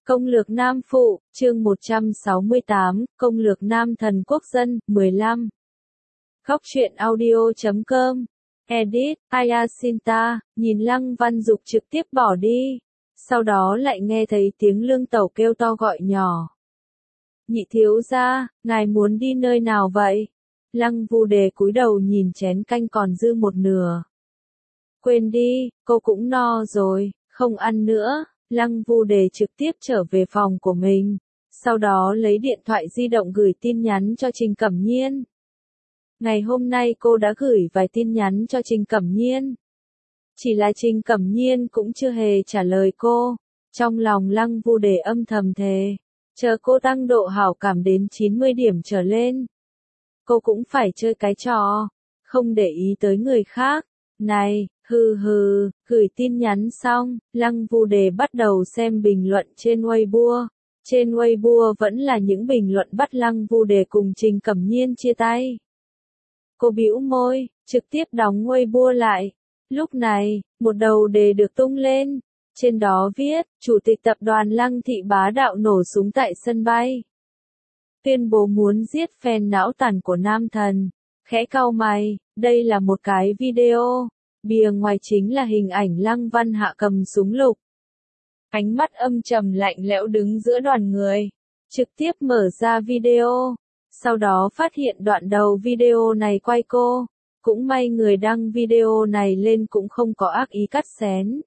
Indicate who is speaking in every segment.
Speaker 1: Công lược Nam Phụ, chương 168, Công lược Nam Thần Quốc Dân, 15. Góc truyện audio.com. Edit, Ayasinta, nhìn Lăng Văn Dục trực tiếp bỏ đi. Sau đó lại nghe thấy tiếng Lương Tẩu kêu to gọi nhỏ. Nhị thiếu gia, ngài muốn đi nơi nào vậy? Lăng Vu Đề cúi đầu nhìn chén canh còn dư một nửa. Quên đi, cô cũng no rồi, không ăn nữa. Lăng Vu Đề trực tiếp trở về phòng của mình, sau đó lấy điện thoại di động gửi tin nhắn cho Trình Cẩm Nhiên. Ngày hôm nay cô đã gửi vài tin nhắn cho Trình Cẩm Nhiên. Chỉ là Trình Cẩm Nhiên cũng chưa hề trả lời cô. Trong lòng Lăng Vu Đề âm thầm thề, chờ cô tăng độ hảo cảm đến 90 điểm trở lên, cô cũng phải chơi cái trò, không để ý tới người khác. Này, gửi tin nhắn xong, Lăng Vu Đề bắt đầu xem bình luận trên Weibo. Trên Weibo vẫn là những bình luận bắt Lăng Vu Đề cùng Trình Cẩm Nhiên chia tay. Cô bĩu môi, trực tiếp đóng Weibo lại. Lúc này, một đầu đề được tung lên. Trên đó viết, Chủ tịch tập đoàn Lăng Thị bá đạo nổ súng tại sân bay. Tuyên bố muốn giết fan não tàn của nam thần. Khẽ cau mày, đây là một cái video. Bìa ngoài chính là hình ảnh Lăng Văn Hạ cầm súng lục. Ánh mắt âm trầm lạnh lẽo đứng giữa đoàn người. Trực tiếp mở ra video. Sau đó phát hiện đoạn đầu video này quay cô. Cũng may người đăng video này lên cũng không có ác ý cắt xén.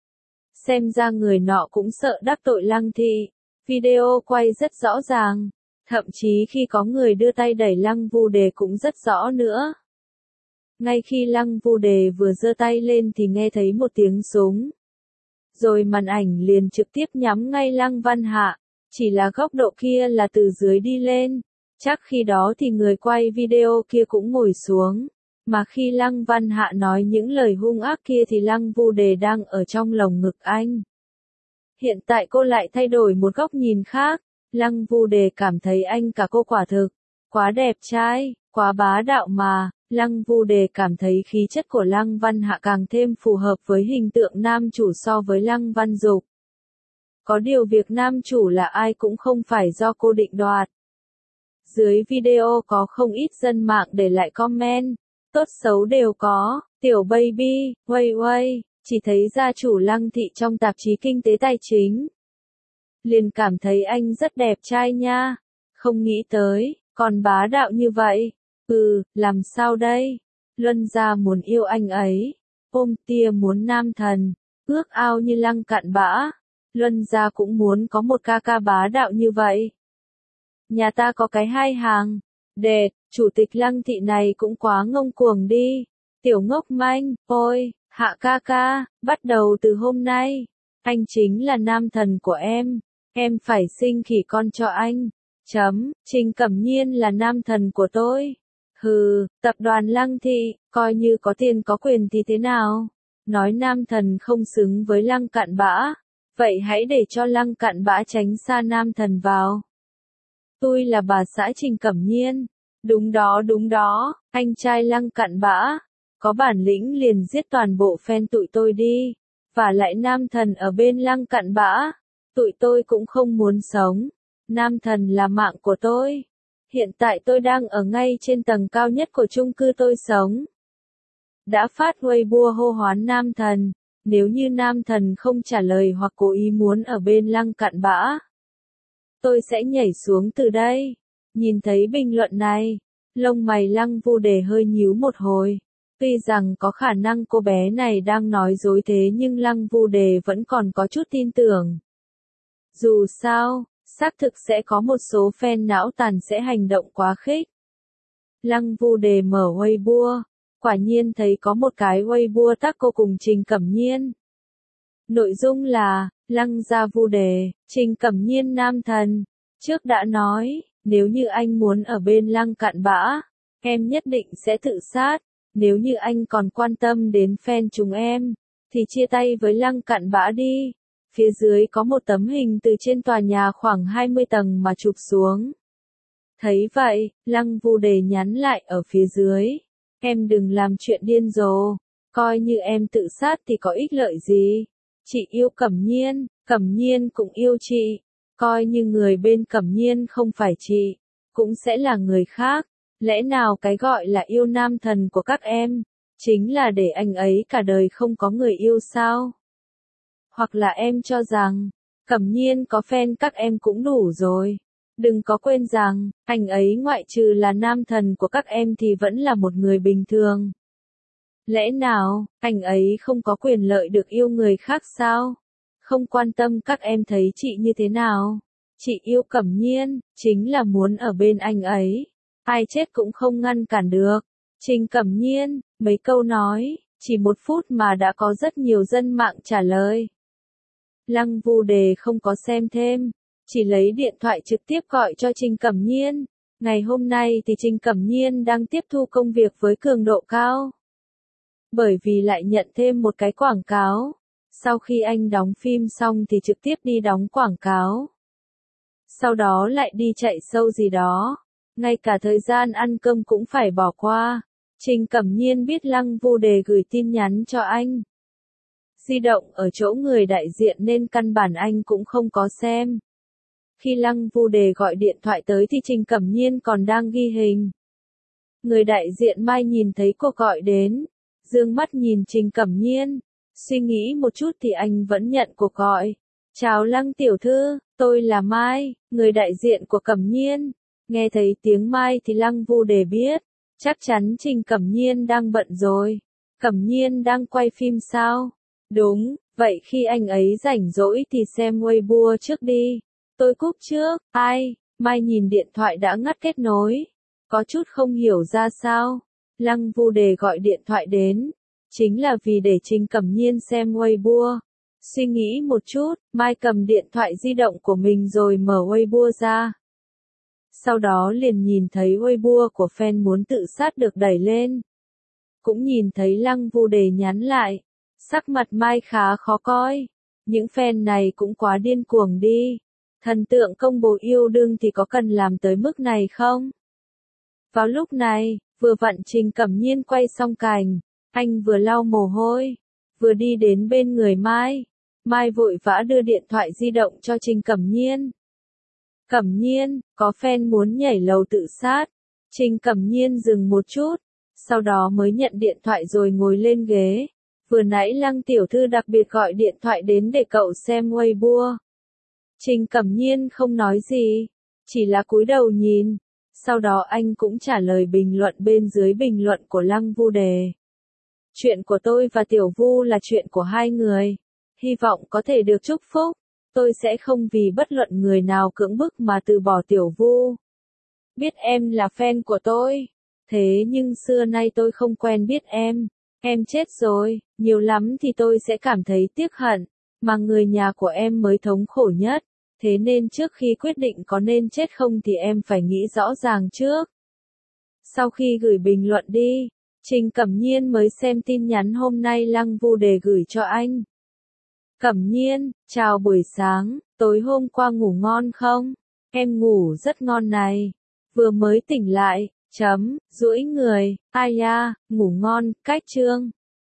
Speaker 1: Xem ra người nọ cũng sợ đắc tội Lăng Thị. Video quay rất rõ ràng. Thậm chí khi có người đưa tay đẩy Lăng Vu Đề cũng rất rõ nữa. Ngay khi Lăng Vu Đề vừa giơ tay lên thì nghe thấy một tiếng súng. Rồi màn ảnh liền trực tiếp nhắm ngay Lăng Văn Hạ. Chỉ là góc độ kia là từ dưới đi lên. Chắc khi đó thì người quay video kia cũng ngồi xuống. Mà khi Lăng Văn Hạ nói những lời hung ác kia thì Lăng Vu Đề đang ở trong lồng ngực anh. Hiện tại cô lại thay đổi một góc nhìn khác. Lăng Vu Đề cảm thấy anh cả cô quả thực quá đẹp trai, quá bá đạo mà. Lăng Vu Đề cảm thấy khí chất của Lăng Văn Hạ càng thêm phù hợp với hình tượng nam chủ so với Lăng Văn Dục. Có điều việc nam chủ là ai cũng không phải do cô định đoạt. Dưới video có không ít dân mạng để lại comment, tốt xấu đều có. Tiểu baby, Weiwei, chỉ thấy gia chủ Lăng Thị trong tạp chí Kinh tế Tài chính. Liền cảm thấy anh rất đẹp trai nha. Không nghĩ tới, còn bá đạo như vậy. Làm sao đây? Luân gia muốn yêu anh ấy. Ôm tia muốn nam thần. Ước ao như Lăng Cạn Bã. Luân gia cũng muốn có một ca ca bá đạo như vậy. Nhà ta có cái hai hàng. Đệt, chủ tịch Lăng Thị này cũng quá ngông cuồng đi. Tiểu ngốc manh, ôi, Hạ ca ca, bắt đầu từ hôm nay. Anh chính là nam thần của em. Em phải sinh khỉ con cho anh. Trình Cẩm Nhiên là nam thần của tôi. Tập đoàn Lăng Thị, coi như có tiền có quyền thì thế nào? Nói nam thần không xứng với Lăng Cạn Bã. Vậy hãy để cho Lăng Cạn Bã tránh xa nam thần vào. Tôi là bà xã Trình Cẩm Nhiên. Đúng đó, anh trai Lăng Cạn Bã. Có bản lĩnh liền giết toàn bộ fan tụi tôi đi. Và lại nam thần ở bên Lăng Cạn Bã. Tụi tôi cũng không muốn sống. Nam thần là mạng của tôi. Hiện tại tôi đang ở ngay trên tầng cao nhất của chung cư tôi sống. Đã phát Weibo hô hoán nam thần. Nếu như nam thần không trả lời hoặc cố ý muốn ở bên Lăng Cạn Bã, tôi sẽ nhảy xuống từ đây. Nhìn thấy bình luận này, lông mày Lăng Vu Đề hơi nhíu một hồi. Tuy rằng có khả năng cô bé này đang nói dối thế nhưng Lăng Vu Đề vẫn còn có chút tin tưởng. Dù sao, xác thực sẽ có một số fan não tàn sẽ hành động quá khích. Lăng Vu Đề mở Weibo, quả nhiên thấy có một cái Weibo tag cô cùng Trình Cẩm Nhiên. Nội dung là, Lăng gia Vu Đề, Trình Cẩm Nhiên nam thần. Trước đã nói, nếu như anh muốn ở bên Lăng Cạn Bã, em nhất định sẽ tự sát. Nếu như anh còn quan tâm đến fan chúng em, thì chia tay với Lăng Cạn Bã đi. Phía dưới có một tấm hình từ trên tòa nhà khoảng 20 tầng mà chụp xuống. Thấy vậy, Lăng Vu Đề nhắn lại ở phía dưới. Em đừng làm chuyện điên rồ. Coi như em tự sát thì có ích lợi gì. Chị yêu Cẩm Nhiên cũng yêu chị. Coi như người bên Cẩm Nhiên không phải chị, cũng sẽ là người khác. Lẽ nào cái gọi là yêu nam thần của các em, chính là để anh ấy cả đời không có người yêu sao? Hoặc là em cho rằng, Cẩm Nhiên có fan các em cũng đủ rồi. Đừng có quên rằng, anh ấy ngoại trừ là nam thần của các em thì vẫn là một người bình thường. Lẽ nào, anh ấy không có quyền lợi được yêu người khác sao? Không quan tâm các em thấy chị như thế nào. Chị yêu Cẩm Nhiên, chính là muốn ở bên anh ấy. Ai chết cũng không ngăn cản được. Trình Cẩm Nhiên, mấy câu nói, chỉ 1 phút mà đã có rất nhiều dân mạng trả lời. Lăng Vu Đề không có xem thêm, chỉ lấy điện thoại trực tiếp gọi cho Trình Cẩm Nhiên. Ngày hôm nay thì Trình Cẩm Nhiên đang tiếp thu công việc với cường độ cao. Bởi vì lại nhận thêm một cái quảng cáo. Sau khi anh đóng phim xong thì trực tiếp đi đóng quảng cáo. Sau đó lại đi chạy show gì đó. Ngay cả thời gian ăn cơm cũng phải bỏ qua. Trình Cẩm Nhiên biết Lăng Vu Đề gửi tin nhắn cho anh. Di động ở chỗ người đại diện nên căn bản anh cũng không có xem. Khi Lăng Vu Đề gọi điện thoại tới thì Trình Cẩm Nhiên còn đang ghi hình. Người đại diện Mai nhìn thấy cuộc gọi đến, dương mắt nhìn Trình Cẩm Nhiên, suy nghĩ một chút thì anh vẫn nhận cuộc gọi. Chào Lăng tiểu thư, tôi là Mai, người đại diện của Cẩm Nhiên. Nghe thấy tiếng Mai thì Lăng Vu Đề biết, chắc chắn Trình Cẩm Nhiên đang bận rồi. Cẩm Nhiên đang quay phim sao? Đúng, vậy khi anh ấy rảnh rỗi thì xem Weibo trước đi. Tôi cúp trước, ai? Mai nhìn điện thoại đã ngắt kết nối. Có chút không hiểu ra sao. Lăng Vu Đề gọi điện thoại đến. Chính là vì để Trình Cẩm Nhiên xem Weibo. Suy nghĩ một chút, Mai cầm điện thoại di động của mình rồi mở Weibo ra. Sau đó liền nhìn thấy Weibo của fan muốn tự sát được đẩy lên. Cũng nhìn thấy Lăng Vu Đề nhắn lại. Sắc mặt Mai khá khó coi. Những fan này cũng quá điên cuồng đi. Thần tượng công bố yêu đương thì có cần làm tới mức này không? Vào lúc này, vừa vặn Trình Cẩm Nhiên quay xong cảnh. Anh vừa lau mồ hôi, vừa đi đến bên người Mai. Mai vội vã đưa điện thoại di động cho Trình Cẩm Nhiên. Cẩm Nhiên, có fan muốn nhảy lầu tự sát. Trình Cẩm Nhiên dừng một chút, sau đó mới nhận điện thoại rồi ngồi lên ghế. Vừa nãy Lăng tiểu thư đặc biệt gọi điện thoại đến để cậu xem Weibo. Trình Cẩm Nhiên không nói gì, chỉ là cúi đầu nhìn. Sau đó anh cũng trả lời bình luận bên dưới bình luận của Lăng Vu Đề. Chuyện của tôi và Tiểu Vu là chuyện của hai người. Hy vọng có thể được chúc phúc. Tôi sẽ không vì bất luận người nào cưỡng bức mà từ bỏ Tiểu Vu. Biết em là fan của tôi. Thế nhưng xưa nay tôi không quen biết em. Em chết rồi, nhiều lắm thì tôi sẽ cảm thấy tiếc hận. Mà người nhà của em mới thống khổ nhất. Thế nên trước khi quyết định có nên chết không thì em phải nghĩ rõ ràng trước. Sau khi gửi bình luận đi, Trình Cẩm Nhiên mới xem tin nhắn hôm nay Lăng Vu Đề gửi cho anh. Cẩm Nhiên, chào buổi sáng, tối hôm qua ngủ ngon không? Em ngủ rất ngon này. Vừa mới tỉnh lại, duỗi người, ai da, ngủ ngon, cách chương.